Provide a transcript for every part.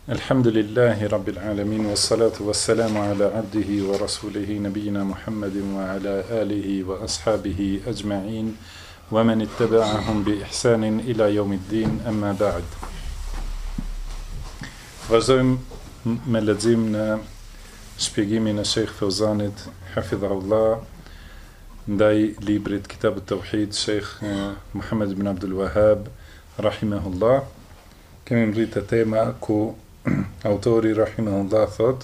Alhamdulillahi Rabbil Alamin, wa salatu wa salamu ala abdihi wa rasulihi nabiyina Muhammadin wa ala alihi wa ashabihi ajma'in wa man ittaba'ahum bi ihsanin ila yawmiddin, amma ba'd. Vazhdojmë me lexim në shpjegimin e Sheikh Fauzanit hafidhahullah ndaj librit Kitab at-Tauhid Sheikh Muhammad ibn Abdul Wahhab rahimahullah. Kemi mbërrit tema ku autori rahimahullah thot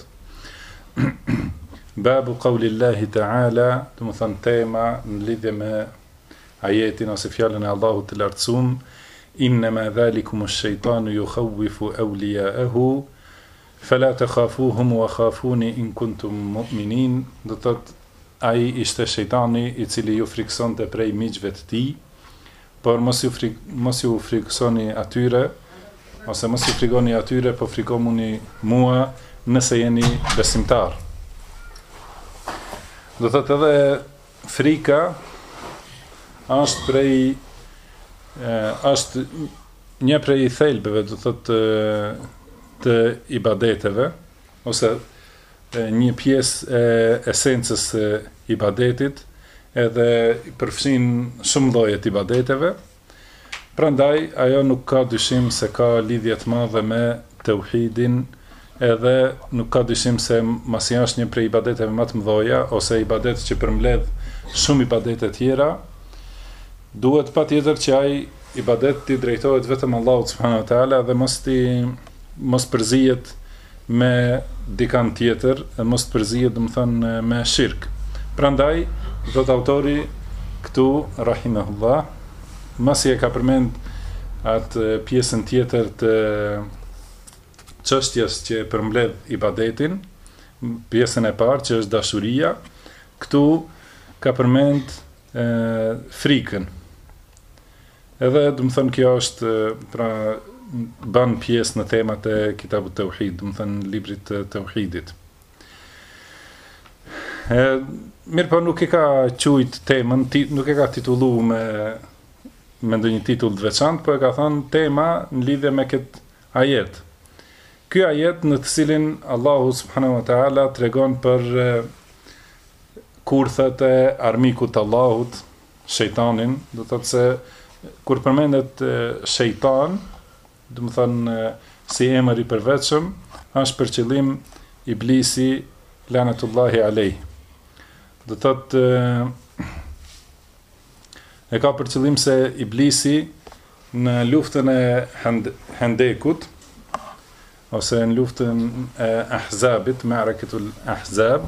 Babu qawlillahi ta'ala, do të thënë tema në lidhje me ajetin ose fjalën e Allahut të lartësuar, innama dhalikum ash-shaytanu yukhawwifu awliya'ahu fala takhafuhum wa khafuni in kuntum mu'minin. Do thot ai ishte shejtani i cili ju friksonte prej miqve të tij, por mos ju friksoni atyre, ose mos ju frikoni atyre, po frikomuni mua nëse jeni besimtar. Do thot edhe frika është një prej thelbeve, do thot të ibadeteve, ose një pjesë e esencës e ibadetit, edhe përfshin shumë lloje të ibadeteve. Prandaj ajo nuk ka dyshim se ka lidhje të madhe me tauhidin, edhe nuk ka dyshim se masi është një prej ibadeteve më të mëdha, ose ibadet që përmbledh shumë ibadete tjera, duhet patjetër që ai ibadet të drejtohet vetëm Allahut subhanahu wa taala dhe mos përzihet me dikant tjetër, dhe mos përzihet, domethënë, me shirk. Prandaj thot autori këtu rahimahullah, masi e ka përmend atë pjesën tjetër të çështjes që përmbledh ibadetin, pjesën e parë që është dashuria, këtu ka përmend frikën. Edhe do të thënë kjo është ban pjesë në temat e Kitabut Tauhid, do të thënë librit të Tauhidit. Mirë, po nuk e ka quajt temën, nuk e ka titulluar me ndonjë titull të veçantë, po e ka thënë tema në lidhje me këtë ajet. Ky ajet në të cilin Allahu subhanahu wa taala tregon për kurthat e armikut të Allahut, shejtanin. Do të thotë se kur përmendet shejtan, do të thonë si emër i përvetshëm, është për qëllim iblisi lanetullahi alayh. Do të thotë e ka për qëllim se iblisi në luftën e Hendekut, ose në luftën e Ahzabit, Ma'rakatul Ahzab,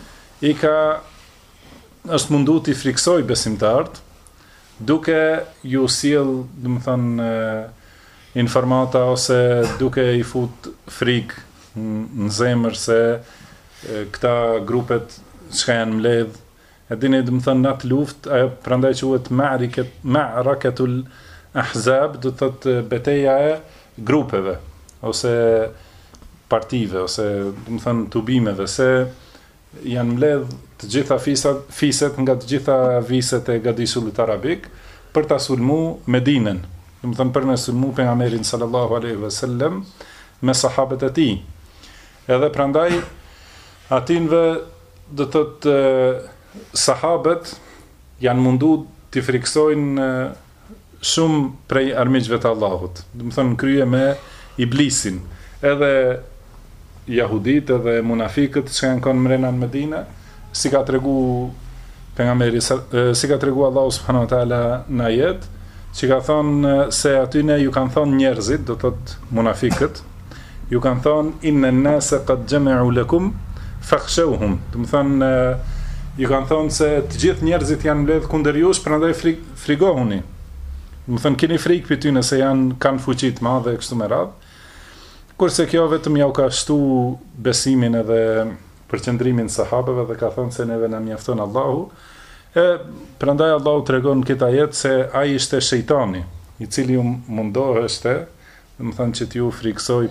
është mundu t'i friksoj besimtarët, duke ju sjell, domethënë, informata ose duke i fut frikë në zemër se këta grupet çka janë mbledh. E dini, domethënë, në atë luftë, ajo prandaj quhet Ma'rakatul Ahzab, do të thotë betejë e grupeve ose partive, ose domethënë tubimeve, se janë mbledh të gjitha fiset nga të gjitha viset e gadisullit arabik për ta sulmu Medinën, domethënë për me sulmu pejgamberin sallallahu alaihi wasallam me sahabët e tij. Edhe prandaj atinve do të thotë sahabët janë mundu t'i friksojnë shumë prej armiqve të Allahut. Do të thonë krye me iblisin. Edhe jahudit, edhe munafikët që kanë qenë mrena në Medinë, si ka tregu pejgamberi, si ka tregu Allahu subhanahu wa taala në ajet, që ka thonë se atyne ju kanë thonë njerëzit, do të thotë munafikët, ju kanë thonë inna an-nasa qad jama'u lakum fakhshawhum. Do të thonë ju kanë thonë se të gjithë njerëzit janë mbledh kundër jush, prandaj frigohuni. Do të thonë keni frikë për ty nëse kanë fuqi të madhe kështu me radhë. Kurse kjo vetëm ja u ka shtu besimin edhe përqendrimin sahabeve dhe ka thonë se neve na mjafton Allahu. Prandaj Allahu tregon këtë ajet se ai ishte shejtani, i cili ju mundoheshte, do të thonë që t'ju friksoj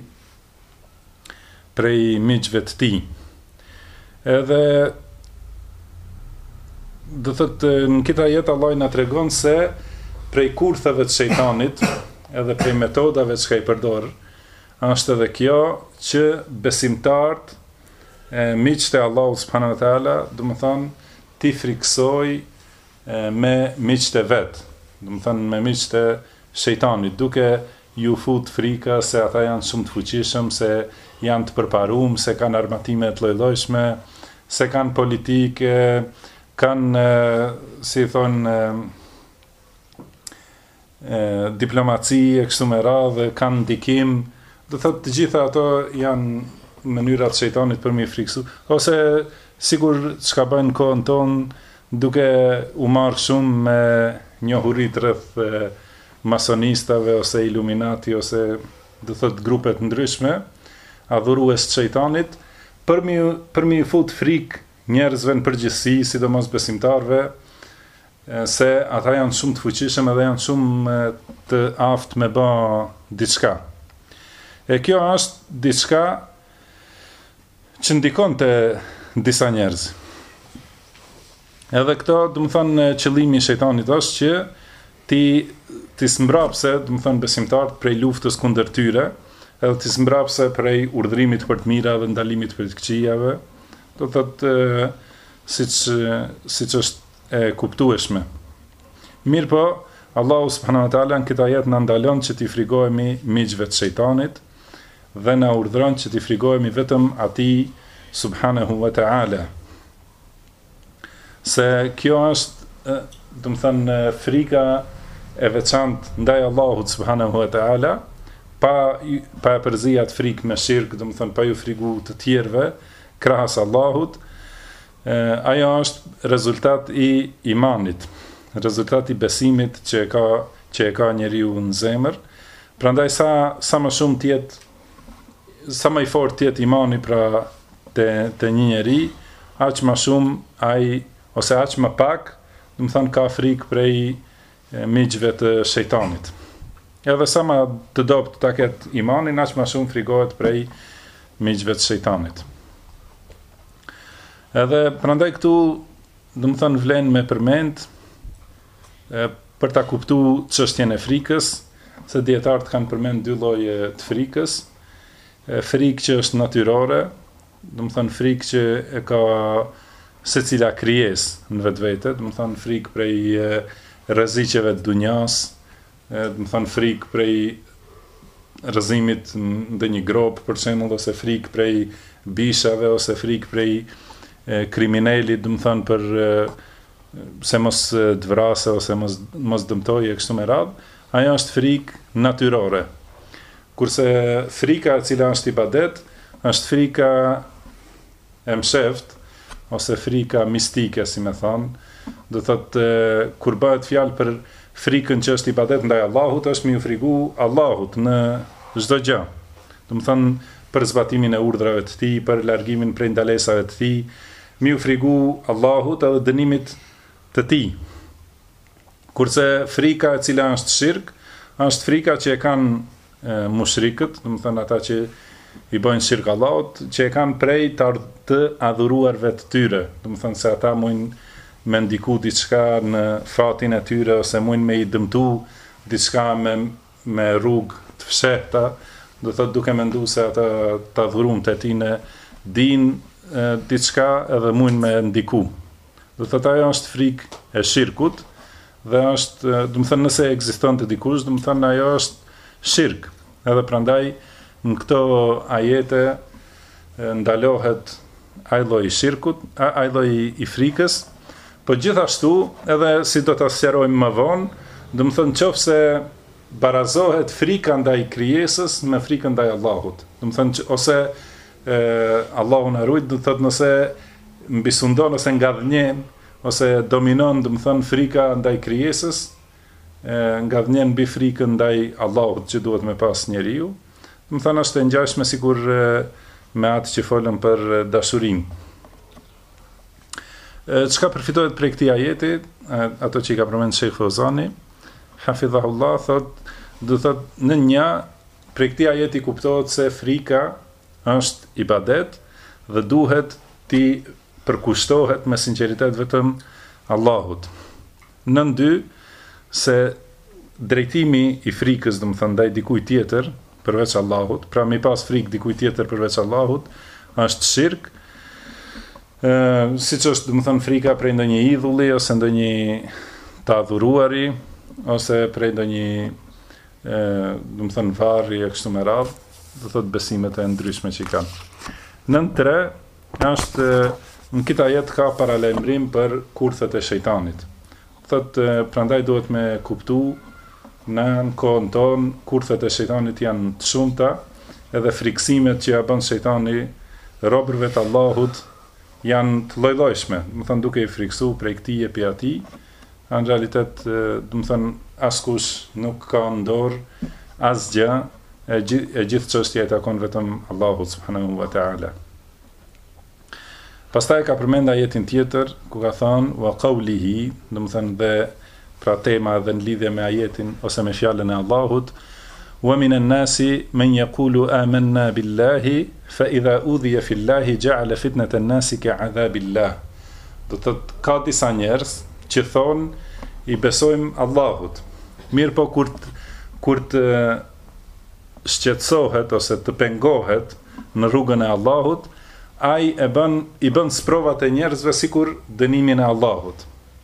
prej miqve të tij. Edhe do thotë në këtë ajet Allah na tregon se prej kurthave të shejtanit, edhe prej metodave që ka i përdor, është edhe kjo që besimtarët, miqtë e Allahut subhanahu wa taala, do të thonë ti friksoj me miqtë e vet, do të thonë me miqtë e shejtanit, duke ju fut frika se ata janë shumë të fuqishëm, se janë të përparuar, se kanë armatime të lloj-llojshme, se kanë politikë, kanë si thonë diplomaci e kështu me radhë, kanë ndikim, do thotë të gjitha ato janë mënyrat e shejtanit për mi friksu, ose sigur çka bëjnë kohën tonë duke u marrë shumë me njohurit rreth masonistave ose iluminati ose do thotë grupet ndryshme, adhurues të shejtanit, për mi fut frikë njerëzve në përgjithësi, sidomos besimtarve, se ata janë shumë të fuqishëm edhe janë shumë të aftë me bë diçka. E kjo është diçka që ndikon të disa njerëz. Edhe këto, do të thonë, qëllimi i shejtanit është që ti smbrapse, do të thonë, besimtarët prej luftës kundër tyre, edhe ti smbrapse prej urdhërimit për të mira dhe ndalimit për të këqijave, do të thotë siç është e kuptueshme. Mirë po, Allahu subhanahu wa taala në këtë ajet na ndalon që t'i frikojemi miqve të shejtanit dhe na urdhëron që t'i frikojemi vetëm atij subhanahu wa taala. Se kjo është, do të thënë, frika e veçantë ndaj Allahut subhanahu wa taala, pa e përzijat frikë me shirk, do të thënë pa ju frigu të tjerëve krahas Allahut. Ajo është rezultat i imanit, rezultat i besimit që e ka njeriu në zemër. Prandaj sa më shumë tjetë, sa më i fortë tjetë imani pra te një njeri, aq më shumë ai ose aq më pak, do të thonë, ka frikë prej miqve të shejtanit. Edhe sa më të dobët ta ketë imanin, aq më shumë frikohet prej miqve të shejtanit. Edhe prandaj këtu, do të thonë, vlen me përmend për ta kuptuar çështjen e frikës, se dietarët kanë përmend dy lloje të frikës. Frikë që është natyrore, do të thonë frikë që e ka secila krijesë në vetvete, do të thonë frikë prej rreziqeve të dunjas, do të thonë frikë prej rrëzimit në një grop, për shembull, ose frikë prej bishave, ose frikë prej kriminalit, do të thonë për se mos të vrasë ose mos dëmtojë kështu me radhë. Ajo është frikë natyrore. Kurse frika e cila është ibadet, është frika e msheft ose frika mistike, si më thon. Do thotë kur bëhet fjalë për frikën që është ibadet ndaj Allahut, është me u frigu Allahut në çdo gjë. Do të thonë për zbatimin e urdhrave të tij, për largimin prej ndalesave të tij, mi u frigu Allahut edhe dënimit të tij. Kurse frika e cila është shirk, është frika që e kanë mushrikët, do të thonë ata që i bëjnë shirk Allahut, që e kanë prej të adhuruarve të tyre, do të thonë se ata mujnë me ndiku diçka në fatin e tyre, ose mujnë me i dëmtu diçka me rrugë të fshehta, do thotë duke mendu se ata të adhuruar të tine din diçka edhe mujnë me ndiku. Do thotë ajo është frikë e shirkut dhe është, do të thënë, nëse ekziston të dikush, do të thënë ajo është shirk. Edhe prandaj në këto ajete ndalohet ai lloj i shirkut, ai lloj i frikës, po gjithashtu edhe si do ta sqarojmë më vonë, do të thënë nëse barazohet frika ndaj krijesës me frikën ndaj Allahut. Do të thënë ose Allahu na ruaj, do të thotë nëse mbisundon ose ngadhnjen ose dominon, do të thonë frika ndaj krijesës, ngadhnjen mbi frikën ndaj Allahut që duhet me pas njeriu. Do të thonë është e ngjashme sikur me atë që folëm për dashurinë. Çka përfitohet prej këtij ajeti, ato që i ka përmendur Sheikh Fozani, hafidhahullah, do thotë në një prej këtij ajeti kuptohet se frika është ibadet dhe duhet ti përkushtohet me sinqeritet vetëm Allahut. Nën dy, se drejtimi i frikës, do të thënë ndaj dikujt tjetër, përveç Allahut, pra mi pas frikë dikujt tjetër përveç Allahut, është shirk. Siç është, domethënë, frika prej ndonjë idhulli ose ndonjë të adhuruari, ose prej ndonjë domethënë varri e kështu me radhë, do thotë besimet e ndryshme që i kanë. Nën 3 është në këtë ajet ka paralajmërim për kurthet e shejtanit. Thotë prandaj duhet me kuptu në kohën tonë kurthet e shejtanit janë të shumta, edhe frikësimet që ja bën shejtani robërve të Allahut janë të lloj-llojshme. Do të thënë duke i friksu prej këtij e prej atij, në realitet do të thënë askush nuk ka në dorë asgjë, e gjithë çështja e takon vetëm Allahut subhanahu wa taala. Pastaj ka përmend ajetin tjetër ku ka thënë wa qawlihi, do të thënë dhe pra tema dhe në lidhje me ajetin ose me fjalën e Allahut, wa minan nasi man yaqulu amanna billahi fa idha udhiya fillahi ja'ala fitnatan nasi ka'adhabillah. Do të thotë ka disa njerëz që thonë i besojmë Allahut. Mirë po kur të shqetësohet ose të pengohet në rrugën e Allahut, ai i bën sprovat e njerëzve sikur dënimin e Allahut.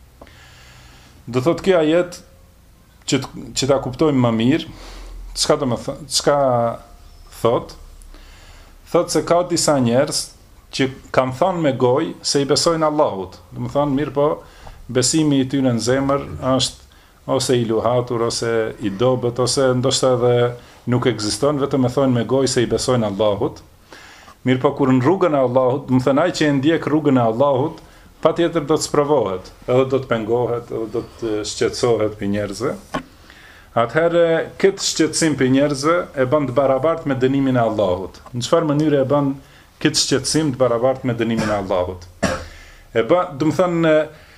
Do thotë kjo ajet që ta kuptojmë më mirë, çka thot se ka disa njerëz që kanë thënë me gojë se i besojnë Allahut. Do të thonë mirë po besimi i tyre në zemër është ose i luhatur ose i dobët ose ndoshta edhe nuk ekziston, vetëm e thonë me gojë se i besojnë Allahut. Mirë po kur në rrugën e Allahut, do të thënë ai që e ndjek rrugën e Allahut, patjetër do të sprovohet, edhe do të pengohet, edhe do të shqetësohet për njerëzve. Atëherë, këtë shqetësim për njerëzve e bën të barabartë me dënimin e Allahut. Në çfarë mënyre e bën këtë shqetësim të barabartë me dënimin e Allahut? Do të thënë,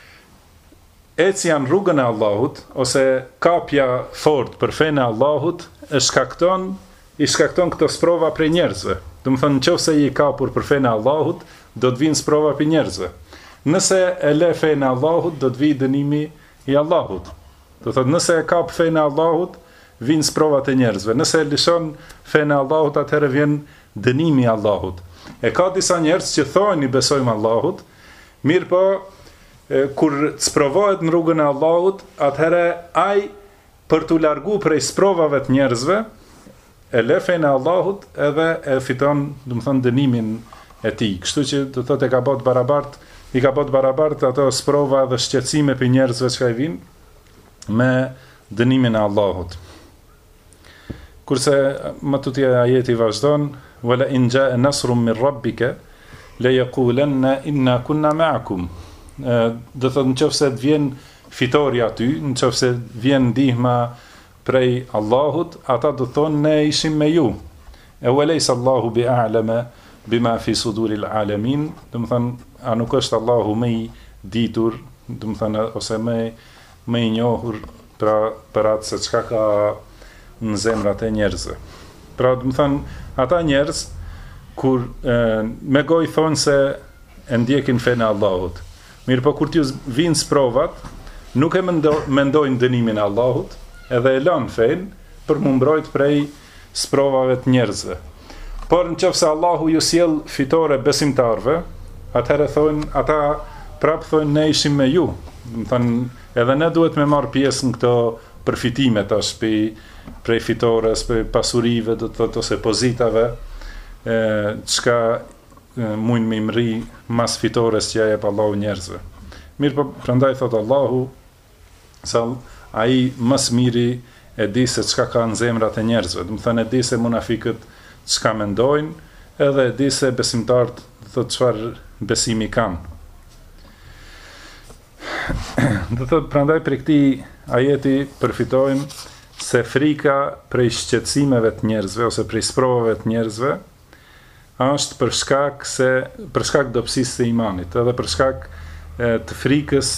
ecja në rrugën e Allahut, ose kapja fort për fenë e Allahut, i shkakton këto sprova për njerëzve. Do të thënë, nëse i kapur për fenë e Allahut, do të vinë sprova për njerëzve. Nëse e le fenë e Allahut, do të vijë dënimi i Allahut. Do thotë nëse e kap fenë e Allahut, vinë sprovat e njerëzve. Nëse e lëshon fenë e Allahut, atëherë vjen dënimi i Allahut. E ka disa njerëz që thonë i besojmë Allahut, mirë po kur të sprovohet në rrugën e Allahut, atëherë ai për t'u largu prej sprovave të njerëzve, e le fenë e Allahut edhe e fiton, do të thonë, dënimin e tij. Kështu që do thotë i ka bërë barabart ato sprova dhe shqetësime për njerëzve që i vinë me dënimin e Allahut. Kurse më tutje ajeti vazhdon, wala in jaa nasrun min rabbika la yaqulanna inna kunna ma'akum. Do thotë nëse të vjen fitori aty, nëse vjen ndihma prej Allahut, ata do thonë ne ishim me ju. E walaysa Allahu bi'alama bima fi suduril alamin, do të thonë a nuk është Allahu më i ditur, do të thonë ose më i njohur për atë se çka ka në zemrat e njerëzve. Pra, do të thonë, ata njerëz kur me gojë thonë se e ndjekin fenë e Allahut. Mirë po kur t'ju vinë sprovat, nuk e mendojnë dënimin e Allahut, edhe e lanë fenë për mu mbrojt prej sprovave të njerëzve. Por nëse Allahu ju sjell fitore besimtarve, atëherë thonë, ata prapë thonë ne ishim me ju. Do të thonë, edhe ne duhet me marr pjesë në këto përfitime tash prej fitores, prej pasurive, do të thotë ose pozitave, çka mund me mri mas fitores që ja jep Allahu njerëzve. Mirë po, prandaj thotë Allahu se ai më së miri e di se çka ka në zemrat e njerëzve. Do të thonë e di se munafikët çka mendojnë, edhe e di se besimtarët do të thotë çfarë besimi kanë. Do të thotë prandaj për këtij ajeti përfitojmë se frika prej shqetësimeve të njerëzve ose prej sprovave të njerëzve është për shkak dobësisë së imanit, edhe për shkak të frikës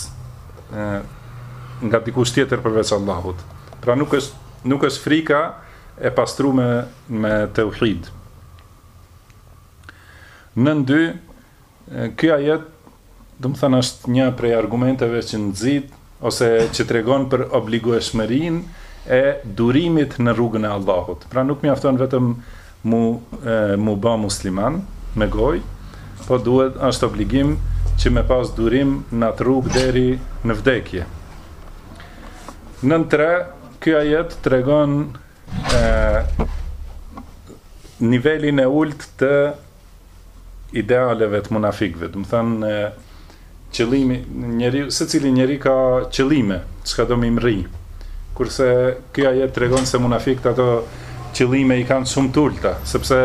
nga dikush tjetër përveç Allahut. Pra nuk është frika e pastruar me tauhid. Në 2, ky ajet do të thënë është një prej argumenteve që nxit ose që tregon për obligueshmërinë e durimit në rrugën e Allahut. Pra nuk mjafton vetëm mu ba musliman me gojë, po duhet është obligim që me pas durim në atë rrugë deri në vdekje. Nën 3, ky ajet tregon nivelin e ulët të idealeve të munafikëve. Do të thënë qëllimi secili njeri ka qëllime, çka do më mri. Kurse ky ajet tregon se munafikët ato qëllime i kanë shumë të ulta, sepse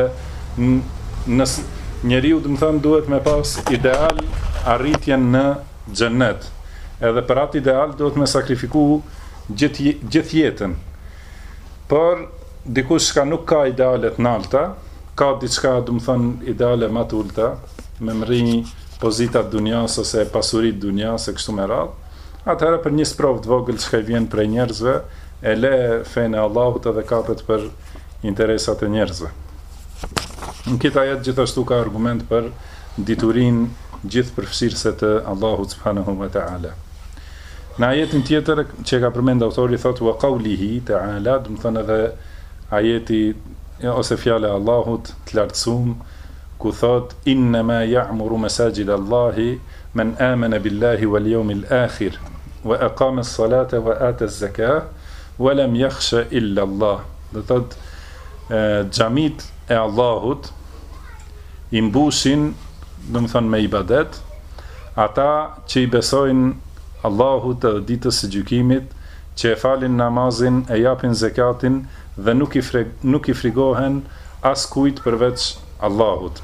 njeriu do të thënë duhet me pas ideal arritjen në xhennet. Edhe për atë ideal duhet me sakrifiku gjithë jetën. Por dikush që nuk ka idealet nalta, ka diçka do të thënë ideale më të ulta, me mri pozitat dunjas ose pasurit dunjas e kështu me radhë, atëherë për një sprovë të vogël që i vjen prej njerëzve, e le fenë e Allahut edhe kapet për interesat e njerëzve. Në këtë ajet gjithashtu ka argument për diturin gjithë përfshirëse të Allahut subhanahu wa ta'ala. Në ajetin tjetër që ka përmend autori thotë wa qawlihi ta'ala, do të thonë edhe ajeti ose fjala e Allahut të lartësuar ku thot innama ya'muru masajid Allahi man amana billahi wal yawmil akhir wa aqama as-salata wa ata az-zakah wa lam yakhsha illa Allah. Do thot xhamit e Allahut i mbushin, do të thonë me ibadet, ata që i besojnë Allahut edhe ditës së gjykimit, që e falin namazin, e japin zekatin dhe nuk i frigohen as kujt përveç Allahut.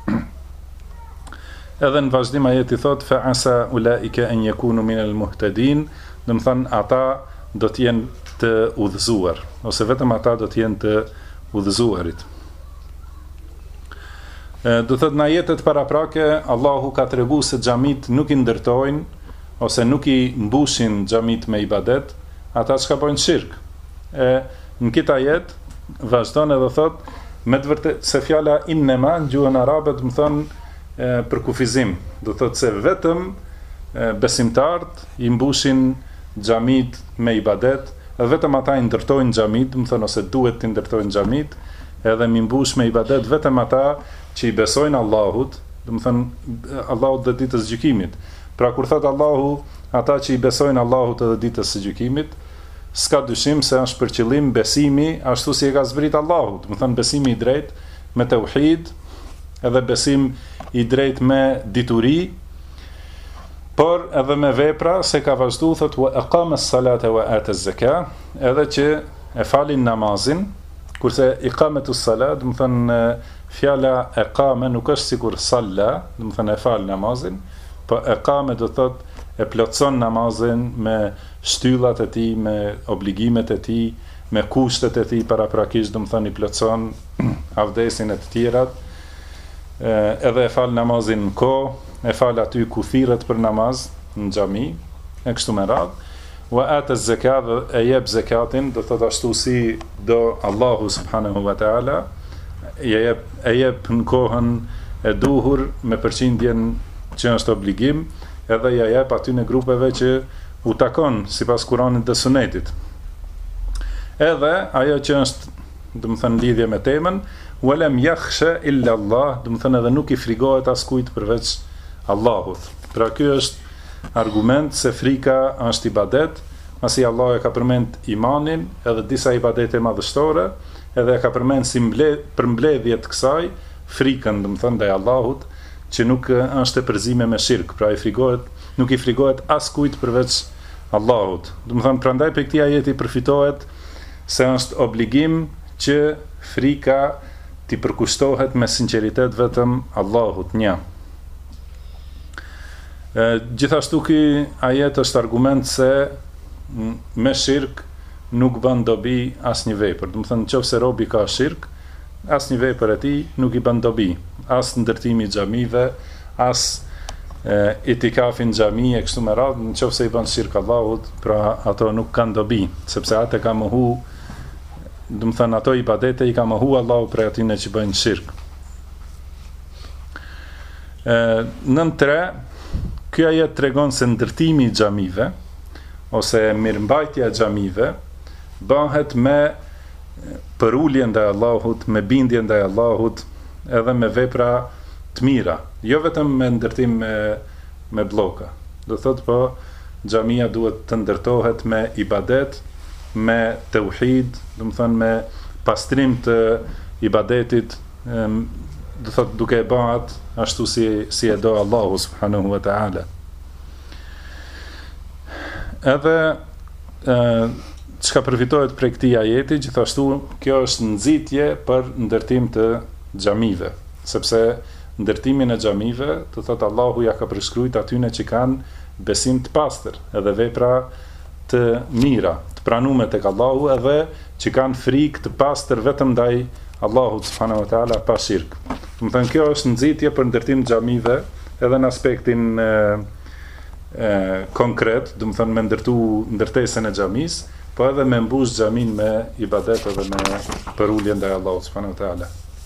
Edhe në vazhdim ajeti thot fa asa ulaika an yakunu min al-muhtadin, do të thonë ata do të jenë të udhëzuar, ose vetëm ata do të jenë të udhëzuarit. Do thot në ajetet paraprake Allahu ka tregu se xhamit nuk i ndërtojnë ose nuk i mbushin xhamit me ibadet ata që ka bojnë shirk. Në këtë ajet vazhdon edhe thot me të vërtet se fjala innema në gjuhën arabe do të thonë për kufizim, do thot se vetëm besimtarët i mbushin xhamit me ibadet, dhe vetëm ata i ndërtojnë xhamit, do të thonë ose duhet të ndërtojnë xhamit, edhe mi mbush me ibadet vetëm ata që i besojnë Allahut, do të thënë Allahut dhe ditës së gjykimit. Pra kur thot Allahu, ata që i besojnë Allahut edhe ditës së gjykimit, s'ka dyshim se është për qëllim besimi ashtu si e ka zbrit Allahut, do të thënë besimi i drejtë me tauhid, edhe besim i drejtë me dituri, por edhe me vepra se ka vazhdu thot wa aqama as-salata wa ata az-zakah, edhe që e falin namazin. Kurse iqametu salat, do të thënë fjala iqame nuk është sikur salla, do të thënë e fal namazin, po iqame do thotë e plotson namazin me shtyllat e tij, me obligimet e tij, me kushtet e tij paraprakisht, do të thënë i plotson avdesin e të tjerat, edhe e fal namazin në kohë, e fal aty ku thirret për namaz në xhami, e kështu me radhë. Wa ata az-zakat, e jep zakatin, do thot ashtu si do Allahu subhanahu wa ta'ala, e jep në kohën e duhur me përqindjen që është obligim, edhe ja jep aty në grupeve që u takon sipas Kuranit dhe Sunetit. Edhe ajo që është, do të thënë lidhje me temën, wa lam yakhsha illa Allah, do të thënë edhe nuk i frigohet askujt përveç Allahut. Pra ky është argument se frika është ibadet, pasi Allah e ka përmend imanin edhe disa ibadete madhështore, edhe e ka përmend si përmbledhje të kësaj frikën, do të thënë ndaj Allahut, që nuk është e përzime me shirk, pra nuk i frigohet askujt përveç Allahut. Do të thënë prandaj për këtij ajeti përfitohet se është obligim që frika t'i përkushtohet me sinqeritet vetëm Allahut një. Gjithashtu ky ajet është argument se me shirk nuk bën dobi asnjë vepër. Do të thënë nëse robi ka shirk, asnjë vepër e tij nuk i bën dobi, as ndërtimi i xhamive, as itikafi në xhami e kështu me radhë, nëse i bën shirk Allahut, pra ato nuk kanë dobi, sepse atë ka mohu, do të thënë ato ibadete i ka mohu Allahu prej atyre që bëjnë shirk. Nën 3, ky ajet tregon se ndërtimi i xhamive ose mirëmbajtja e xhamive bëhet me përulje ndaj Allahut, me bindje ndaj Allahut, edhe me vepra të mira, jo vetëm me ndërtim me bloka. Do thot po xhamia duhet të ndërtohet me ibadet, me tauhid, do të thënë me pastrim të ibadetit, do thot duke e bërë ashtu si e do Allahu subhanahu wa taala. Edhe çka përfitohet prej këtij ajeti, gjithashtu kjo është nxitje për ndërtim të xhamive, sepse ndërtimin e xhamive, do thot Allahu ja ka preskrujt atyne që kanë besim të pastër, edhe vepra të mira, të pranuara tek Allahu, edhe që kanë frikë të pastër vetëm ndaj Allahut subhanahu wa taala pa shirk. Do të thënë kjo është nxitje për ndërtim të xhamive, edhe në aspektin konkret, do të thënë me ndërtu ndërtesën e xhamisë, po edhe me mbush xhamin me ibadet edhe me përulje ndaj Allahut subhanahu wa taala.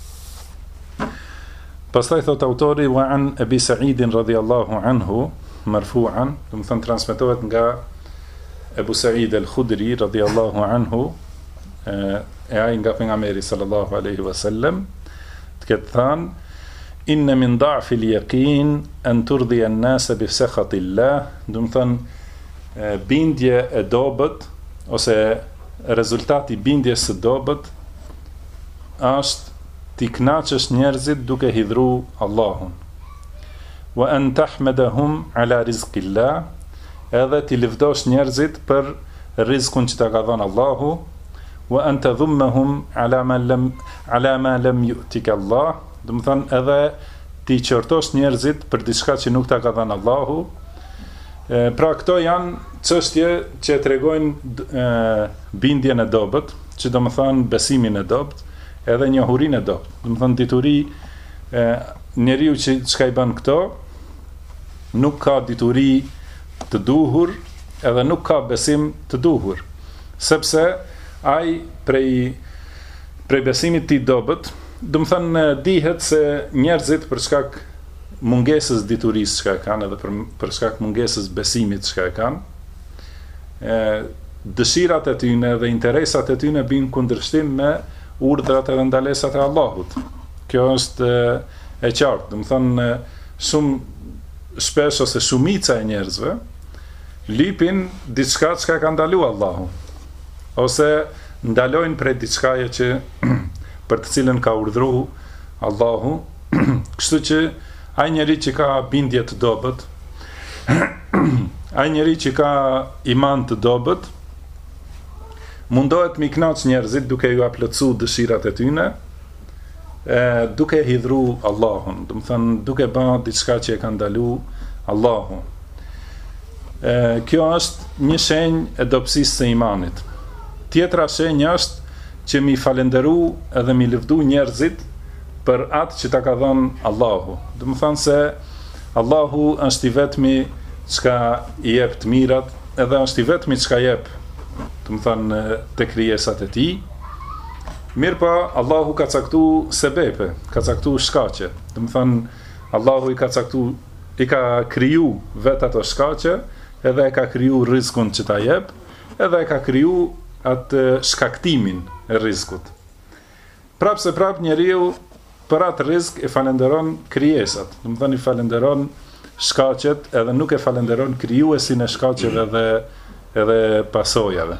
Pastaj thot autori wa an Abi Sa'id radhiyallahu anhu marfu'an, do të thënë transmetohet nga Ebu Sa'id al-Khudri radhiyallahu anhu, e ai nga pejgamberi sallallahu alaihi wasallam, të ketë thënë: inna min da'fi al-yaqin an turdi an-nas bi sakhati Allah, do të thënë bindje e dobët ose rezultati bindjes së dobët është t'i kënaqësh njerëzit duke hidhru Allahun. Wa an tahmadahum ala rizqillah, edhe t'i lëvdosh njerëzit për rizkun që ta ka dhënë Allahu. Wa an tadhummahum ala ma lam yu'tika Allah, do të thënë edhe t'i qortosh njerëzit për diçka që nuk ta ka dhënë Allahu. Pra këto janë çështje që tregojnë bindjen e dobët, që do të thënë besimin e dobët, edhe njohurinë e dobët. Do të thënë dituri, njeriu që çka i bën këto, nuk ka dituri të duhur, edhe nuk ka besim të duhur, sepse ai prej besimit të dobët, do të thënë dihet se njerëzit për shkak mungesës diturisë që kanë, edhe për shkak mungesës besimit që kanë, dëshirat e tyne dhe interesat e tyne bin kundërshtim me urdhrat edhe ndalesat e Allahut. Kjo është e qartë, do të thënë shumë shpesh ose shumica e njerëzve lipin diçka që ka ndalu Allahu, ose ndalojnë prej diçkaje që për të cilën ka urdhëruar Allahu. Kështu që ai njeri që ka bindje të dobët, ai njeri që ka iman të dobët, mundohet mi kënaq njerëzit duke ju plotësu dëshirat e tyne, duke hidhru Allahun, do të thënë duke bërë diçka që e ka ndalu Allahu. Kjo është një shenjë e dobësisë së imanit. Tjetra shenjë është që mi falenderu edhe mi lëvdu njerëzit për atë që ta ka dhënë Allahu. Do të thënë se Allahu është i vetmi çka i jep të mirat, edhe është i vetmi çka jep, do të thënë te krijesat e tij. Mirë, Allahu ka caktuar sebepe, ka caktuar shkaqe. Do të thënë Allahu i ka kriju vetë ato shkaqe, edhe e ka kriju rizkun që ta jep, edhe e ka kriju atë shkaktimin e rizkut. Prapë se prapë njeriu për atë rizk e falenderon krijesat, do të thënë i falenderon shkaqet, edhe nuk e falenderon krijuesin e shkaqeve edhe pasojave.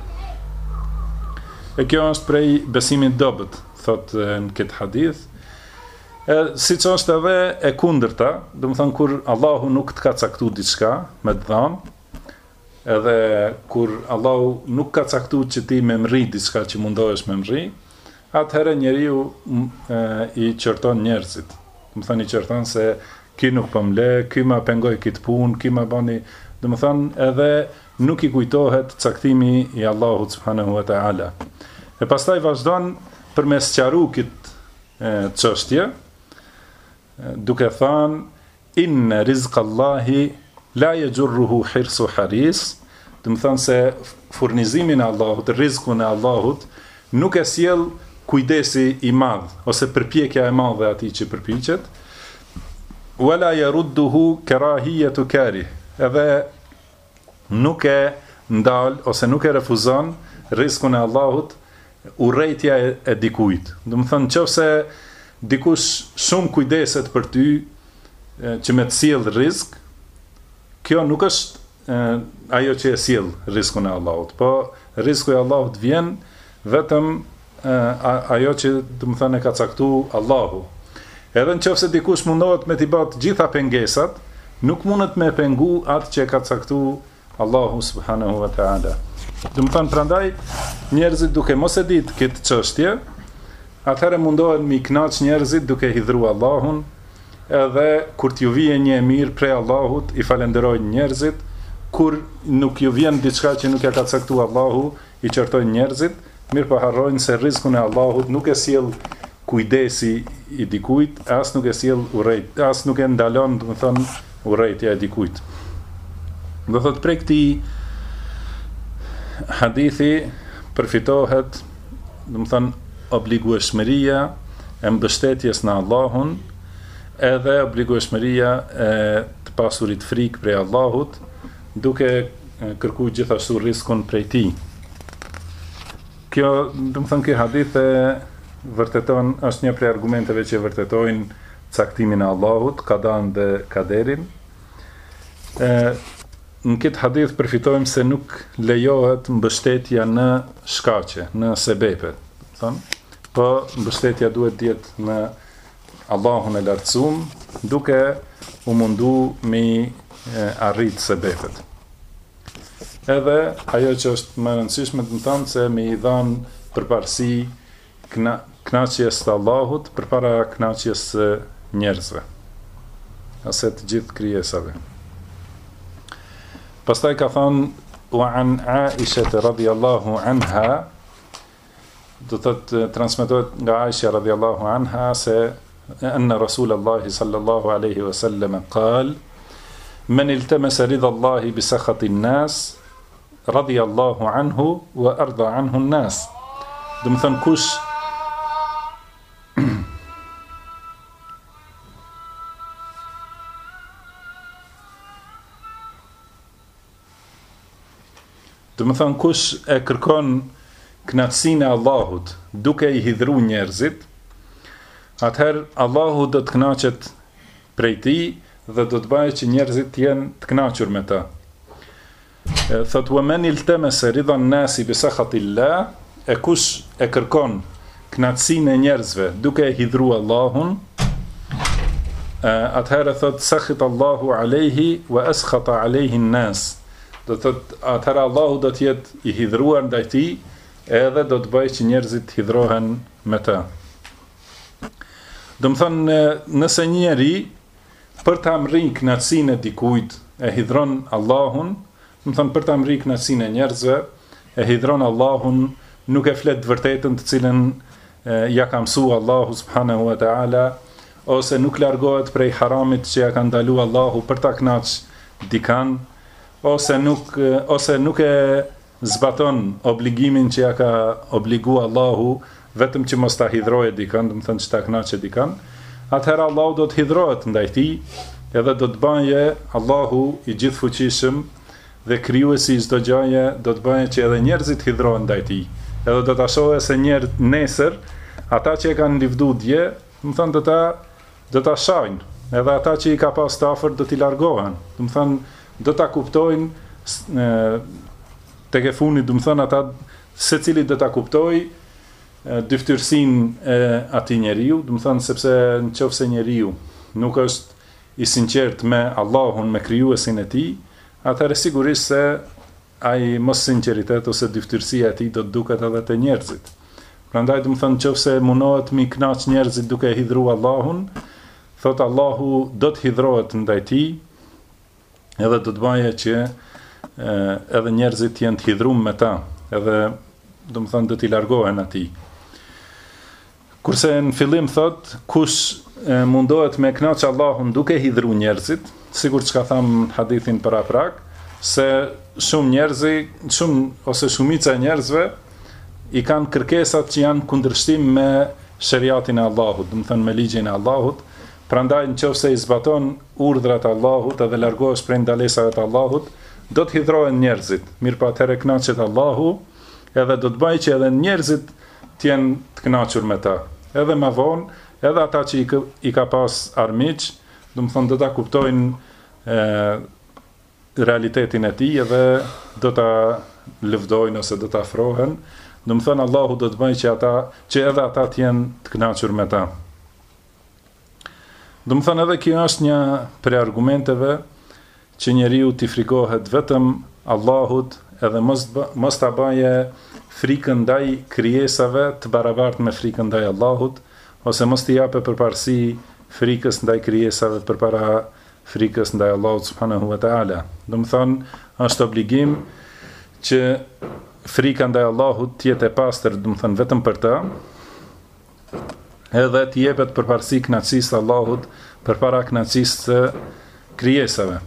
E kjo është prej besimit dobët, thotë në këtë hadith. Siç është edhe e kundërta, do të thënë kur Allahu nuk të ka caktuar diçka me të dhënë, edhe kur Allahu nuk ka caktuar që ti me mri diçka që mundohesh me mri, atëherë njeriu i qorton njerëzit. Do të thënë i qorton se ky nuk po më le, ky ma pengoi këtë punë, ky ma bani, do të thënë edhe nuk i kujtohet caktimi i Allahut subhanahu wa taala. E pastaj vazhdon përmes sqaru këtë çështje, duke thënë inna rizqallahi la yajurruhu hirsu haris, do të thënë se furnizimin e Allahut, rizkun e Allahut nuk e sjell kujdesi i madh ose përpjekja e madhe atij që përpiqet, wala yarudduhu karahiyatu karih, edhe nuk e ndal ose nuk e refuzon rizkun e Allahut, urrejtja e dikujt. Do të thënë nëse dikush shumë kujdeset për ty që me të sjell rrezik, kjo nuk është ajo që e sjell rrezikun e Allahut, po rreziku i Allahut vjen vetëm ajo që do të thënë e ka caktuar Allahu. Edhe nëse dikush mundohet me t'i bërë të gjitha pengesat, nuk mundet me pengu atë që e ka caktuar Allahu subhanahu wa taala. Do të thënë prandaj njerëzit duke mos e ditë këtë çështje, atëherë mundohen mi kënaq njerëzit duke hidhruar Allahun, edhe kur t'ju vije një e mirë prej Allahut, i falenderojnë njerëzit, kur nuk ju vjen diçka që nuk ja ka caktuar Allahu, i qortojnë njerëzit, mirë po harrojnë se rrezikun e Allahut nuk e sjell kujdesi i dikujt, as nuk e sjell urrejt, as nuk e ndalon, do të thënë, urrejtja e dikujt. Do thot prej këtij hadithi përfitohet, do të thënë, obligueshmëria e mbështetjes në Allahun, edhe obligueshmëria e të pasurit frikë prej Allahut, duke kërkuar gjithashtu rrezikun prej tij. Kjo, do të thënë, ky hadith e vërteton, është një prej argumenteve që vërtetojnë caktimin e Allahut, qadan dhe kaderin. Në këtë hadith përfitojmë se nuk lejohet mbështetja në shkaqe, në sebepe, po mbështetja duhet të jetë në Allahun e lartësuar, duke u mundu me arrit sebepet. Edhe ajo që është më e rëndësishme të thonë se me i dhanë përparësi kënaqjes së Allahut përpara kënaqjes së njerëzve, ose të gjithë krijesave. Pastaj ka thonë, wa an Aisha radhiyallahu anha, do të transmetohet nga Aisha radhiyallahu anha se anna Rasulullah sallallahu alaihi wasallam قال من التمس رضا الله بسخط الناس رضي الله عنه وارضى عنه الناس. Do të thënë kush kush e kërkon kënaqësinë e Allahut duke i hidhruar njerëzit, atëherë Allahu do të kënaqet prej tij dhe do të bëjë që njerëzit të jenë të kënaqur me ta. Thot wa man iltamasa ridha an-nasi bi sakhatillah, e kush e kërkon kënaqësinë e njerëzve duke e hidhruar Allahun, atëherë thot sakhita Allahu alayhi wa askhata alayhi an-nas. Do të thotë atëherë Allahu do të jetë i hidhruar ndaj tij, edhe do të bëjë që njerëzit të hidhrohen me ta. Do të thonë, nëse njeri për të amërri kënaqësinë e dikujt e hidhron Allahun, do të thonë për të amërri kënaqësinë e njerëzve e hidhron Allahun, nuk e flet të vërtetën të cilën ja ka mësuar Allahu subhanahu wa taala, ose nuk largohet prej haramit që ja ka ndaluar Allahu për ta kënaqur dikan, ose nuk e zbaton obligimin që ja ka obliguar Allahu vetëm që mos ta hidhroje dikan, do të thënë që ta kënaqë dikan, atëherë Allahu do të hidhrohet ndaj tij, edhe do të bëjë Allahu i gjithfuqishëm dhe krijuesi i çdo gjaje do të bëjë që edhe njerëzit hidhrohen ndaj tij. Edhe do ta shohë se nesër ata që e kanë livdu dje, do të thënë do ta shajnë, edhe ata që i ka pas të afër do t'i largohen. Do të thënë do ta kuptojnë tek e fundit, do të thënë ata secili do ta kuptojë dyftyrsinë e atij njeriu, do të thënë sepse nëse njeriu nuk është i sinqert me Allahun, me krijuesin e tij, atëherë sigurisht se ai mos sinqeritet ose dyftyrsia e tij do të duket edhe te njerëzit. Prandaj do të thënë nëse mundohet mi kënaq njerëzit duke hidhruar Allahun, thot Allahu do të hidhrohet ndaj tij, edhe do të bëjë që edhe njerëzit jenë të hidhruar me ta, edhe do të thënë do t'i largohen atij. Kurse në fillim thot, kush mundohet me kënaq Allahun duke hidhruar njerëzit, sigur që ka tham hadithin paraprak, se shumica e njerëzve i kanë kërkesat që janë kundërshtim me shariatin e Allahut, do të thënë me ligjin e Allahut. Prandaj nëse i zbaton urdhrat e Allahut edhe largohesh prej ndalesave të Allahut, do të hidhrohen njerëzit. Mirë, pa atëherë kënaqet Allahu, edhe do të bëjë që edhe njerëzit të jenë të kënaqur me ta. Edhe më vonë, edhe ata që i ka pas armiq, do të thonë do ta kuptojnë realitetin e tij edhe do ta lëvdojnë ose do ta afrohen. Do të thonë Allahu do të bëjë që edhe ata të jenë të kënaqur me ta. Do të thonë edhe kjo është një prej argumenteve që njeriu t'i frikohet vetëm Allahut edhe mos ta baje frikën ndaj krijesave të barabartë me frikën ndaj Allahut, ose mos t'i jape përparësi frikës ndaj krijesave përpara frikës ndaj Allahut subhanahu wa taala. Do të thonë është obligim që frika ndaj Allahut të jetë e pastër, do të thonë vetëm për të, edhe të jepet përparësi kënaqësisë së Allahut përpara kënaqësisë së krijesave.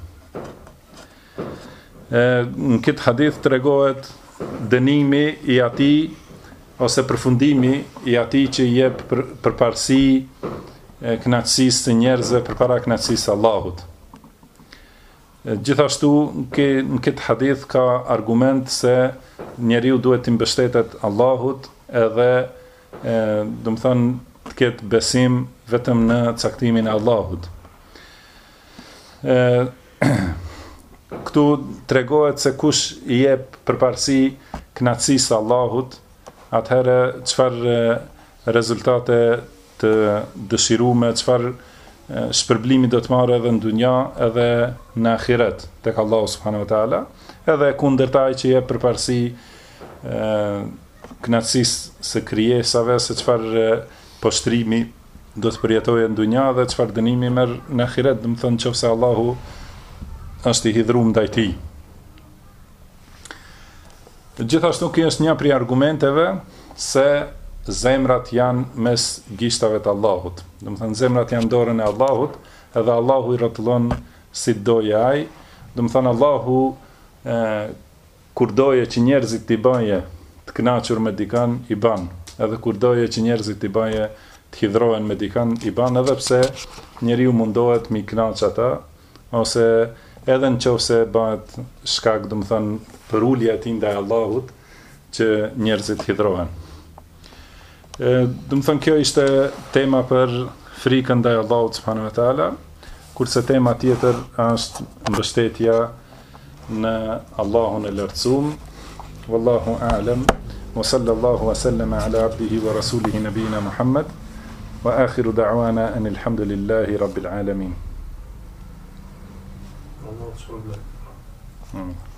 Në këtë hadith tregohet dënimi i atij ose përfundimi i atij që i jep përparësi kënaqësisë së njerëzve përpara kënaqësisë së Allahut. Gjithashtu në këtë hadith ka argument se njeriu duhet të mbështetet Allahut edhe do të thonë të ketë besim vetëm në caktimin e Allahut. Këtu tregohet se kush i jep përparësi kënaqësisë së Allahut, atëherë çfarë rezultate të dëshiruame, çfarë shpërblimi do të marrë edhe në dunja edhe në ahiret tek Allahu subhanahu wa taala, edhe kundërtaj që jep përparësi kënaqësisë së krijesave, se çfarë poshtrimi do të përjetojë në dunja dhe çfarë dënimi merr në ahiret, do të thonë nëse Allahu është i hidhur ndaj tij. Gjithashtu kjo është një prej argumenteve se zemrat janë mes gishtave të Allahut. Do të thënë zemrat janë dorën e Allahut, edhe Allahu i rrotullon si doje ai. Do të thënë Allahu kur doje që njerëzit t'i bëje të kënaqur me dikan i ban, edhe kur doje që njerëzit t'i bëje të hidhrohen me dikan i ban, edhe pse njeriu mundohet mi kënaq ata, ose edhe nëse bëhet shkak, do të thënë, për ulja e tij ndaj Allahut që njerëzit hidhrohen. Do të thënë kjo ishte tema për frikën ndaj Allahut subhanahu wa taala, kurse tema tjetër është mbështetja në Allahun e lartësuar. Wallahu a'lam. Wa sallallahu wa sallama ala abdihi wa rasulihi nabiyina Muhammad wa akhiru da'wana anil hamdulillahi rabbil alamin. Allah